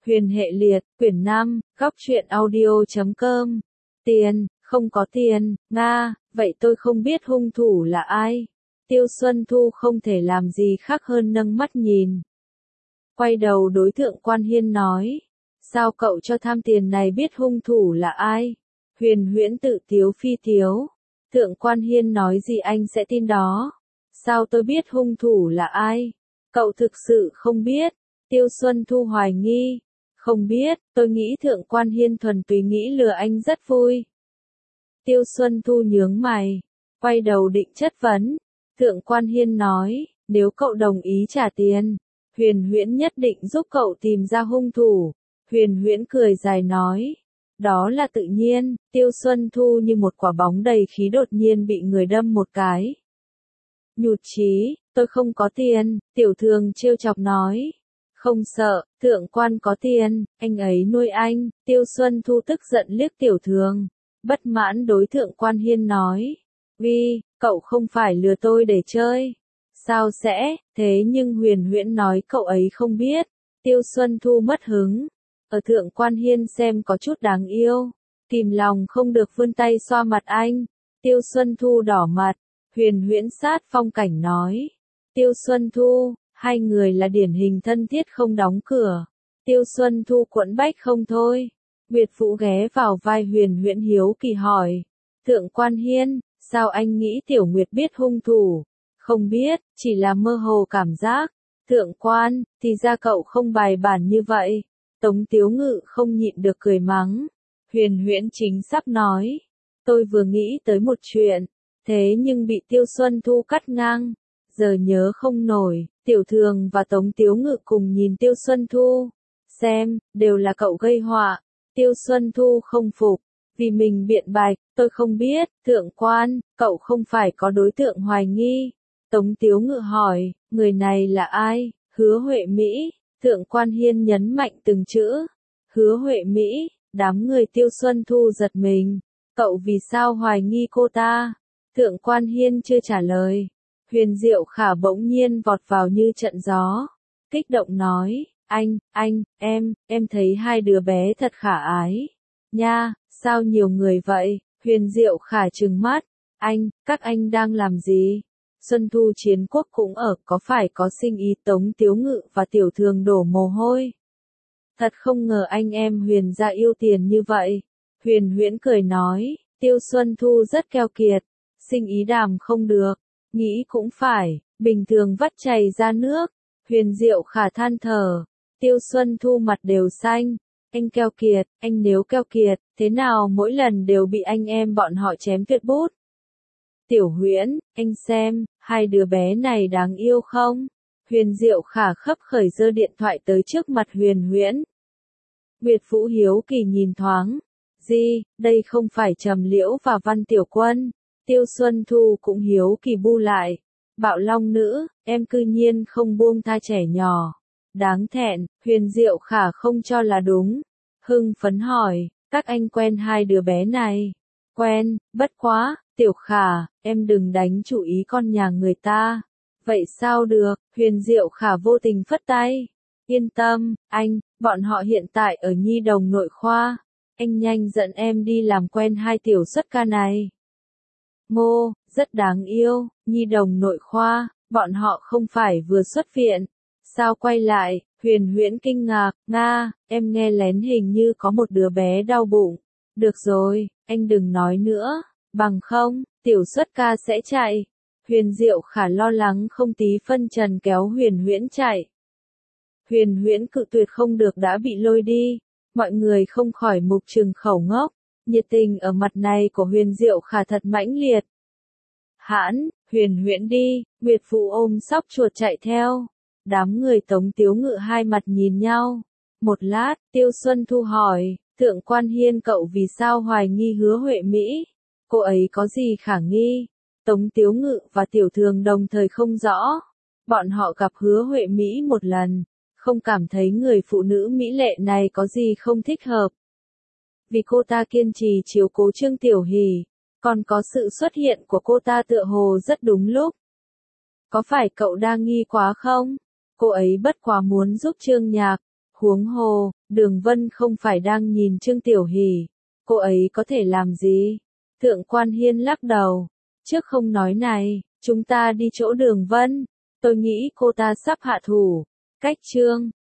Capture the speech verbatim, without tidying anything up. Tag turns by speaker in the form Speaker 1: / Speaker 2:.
Speaker 1: Huyền hệ liệt, quyển năm, góc truyện audio chấm com. Tiền, không có tiền, Nga, vậy tôi không biết hung thủ là ai. Tiêu Xuân Thu không thể làm gì khác hơn nâng mắt nhìn. Quay đầu đối Thượng Quan Hiên nói, sao cậu cho tham tiền này biết hung thủ là ai? Huyền Huyễn tự tiếu phi tiếu. Thượng Quan Hiên nói gì anh sẽ tin đó. Sao tôi biết hung thủ là ai? Cậu thực sự không biết. Tiêu Xuân Thu hoài nghi. Không biết, tôi nghĩ Thượng Quan Hiên thuần túy nghĩ lừa anh rất vui. Tiêu Xuân Thu nhướng mày, quay đầu định chất vấn. Thượng Quan Hiên nói, nếu cậu đồng ý trả tiền, Huyền Huyễn nhất định giúp cậu tìm ra hung thủ. Huyền Huyễn cười dài nói, đó là tự nhiên. Tiêu Xuân Thu như một quả bóng đầy khí đột nhiên bị người đâm một cái. Nhụt chí, tôi không có tiền, Tiểu Thường trêu chọc nói. Không sợ, Thượng Quan có tiền, anh ấy nuôi anh. Tiêu Xuân Thu tức giận liếc Tiểu Thường, bất mãn đối Thượng Quan Hiên nói, Vi, cậu không phải lừa tôi để chơi. Sao sẽ, thế nhưng Huyền Huyễn nói cậu ấy không biết. Tiêu Xuân Thu mất hứng. Ở Thượng Quan Hiên xem có chút đáng yêu, kìm lòng không được vươn tay xoa mặt anh. Tiêu Xuân Thu đỏ mặt. Huyền Huyễn sát phong cảnh nói, Tiêu Xuân Thu, hai người là điển hình thân thiết không đóng cửa. Tiêu Xuân Thu quẫn bách không thôi. Nguyệt Vũ ghé vào vai Huyền Huyễn hiếu kỳ hỏi, Thượng Quan Hiên, sao anh nghĩ Tiểu Nguyệt biết hung thủ? Không biết, chỉ là mơ hồ cảm giác. Thượng Quan, thì ra cậu không bài bản như vậy. Tống Tiếu Ngự không nhịn được cười mắng. Huyền Huyễn chính sắp nói, tôi vừa nghĩ tới một chuyện, thế nhưng bị Tiêu Xuân Thu cắt ngang. Giờ nhớ không nổi. Tiểu Thường và Tống Tiếu Ngự cùng nhìn Tiêu Xuân Thu, xem, đều là cậu gây họa. Tiêu Xuân Thu không phục, vì mình biện bạch, tôi không biết. Thượng Quan, cậu không phải có đối tượng hoài nghi. Tống Tiếu Ngự hỏi, người này là ai? Hứa Huệ Mỹ. Thượng Quan Hiên nhấn mạnh từng chữ. Hứa Huệ Mỹ. Đám người Tiêu Xuân Thu giật mình. Cậu vì sao hoài nghi cô ta? Thượng Quan Hiên chưa trả lời. Huyền Diệu Khả bỗng nhiên vọt vào như trận gió, kích động nói, anh, anh, em, em thấy hai đứa bé thật khả ái. Nha, sao nhiều người vậy? Huyền Diệu Khả trừng mắt, anh, các anh đang làm gì? Xuân Thu Chiến Quốc cũng ở, có phải có sinh ý? Tống Tiếu Ngự và Tiểu Thường đổ mồ hôi. Thật không ngờ anh em Huyền gia yêu tiền như vậy. Huyền Huyễn cười nói, Tiêu Xuân Thu rất keo kiệt, sinh ý đàm không được. Nghĩ cũng phải, bình thường vắt chảy ra nước. Huyền Diệu Khả than thở. Tiêu Xuân Thu mặt đều xanh. Anh keo kiệt, anh nếu keo kiệt, thế nào mỗi lần đều bị anh em bọn họ chém tuyệt bút. Tiểu Huyễn, anh xem, hai đứa bé này đáng yêu không? Huyền Diệu Khả khấp khởi giơ điện thoại tới trước mặt Huyền Huyễn. Nguyệt Vũ hiếu kỳ nhìn thoáng. Gì, đây không phải Trầm Liễu và Văn Tiểu Quân. Tiêu Xuân Thu cũng hiếu kỳ bu lại. Bạo Long nữ, em cư nhiên không buông tha trẻ nhỏ. Đáng thẹn. Huyền Diệu Khả không cho là đúng. Hưng phấn hỏi, các anh quen hai đứa bé này? Quen, bất quá, Tiểu Khả, em đừng đánh chủ ý con nhà người ta. Vậy sao được? Huyền Diệu Khả vô tình phất tay. Yên tâm, anh, bọn họ hiện tại ở nhi đồng nội khoa. Anh nhanh dẫn em đi làm quen hai tiểu xuất ca này. Ngô, rất đáng yêu. Nhi đồng nội khoa, bọn họ không phải vừa xuất viện. Sao quay lại? Huyền Huyễn kinh ngạc, Nga, em nghe lén hình như có một đứa bé đau bụng. Được rồi, anh đừng nói nữa, bằng không, tiểu xuất ca sẽ chạy. Huyền Diệu Khả lo lắng không tí phân trần kéo Huyền Huyễn chạy. Huyền Huyễn cự tuyệt không được đã bị lôi đi. Mọi người không khỏi mục trừng khẩu ngốc. Nhiệt tình ở mặt này của Huyền Diệu Khả thật mãnh liệt. Hãn, Huyền Huyễn đi. Nguyệt Vũ ôm sóc chuột chạy theo. Đám người Tống Tiếu Ngự hai mặt nhìn nhau. Một lát, Tiêu Xuân Thu hỏi, Thượng Quan Hiên cậu vì sao hoài nghi Hứa Huệ Mỹ? Cô ấy có gì khả nghi? Tống Tiếu Ngự và Tiểu Thường đồng thời không rõ. Bọn họ gặp Hứa Huệ Mỹ một lần, không cảm thấy người phụ nữ mỹ lệ này có gì không thích hợp. Vì cô ta kiên trì chiếu cố Trương Tiểu Hỷ, còn có sự xuất hiện của cô ta tựa hồ rất đúng lúc. Có phải cậu đang nghi quá không? Cô ấy bất quá muốn giúp Trương Nhạc, huống hồ, Đường Vân không phải đang nhìn Trương Tiểu Hỷ, cô ấy có thể làm gì? Thượng Quan Hiên lắc đầu, trước không nói này, chúng ta đi chỗ Đường Vân, tôi nghĩ cô ta sắp hạ thủ. Cách Trương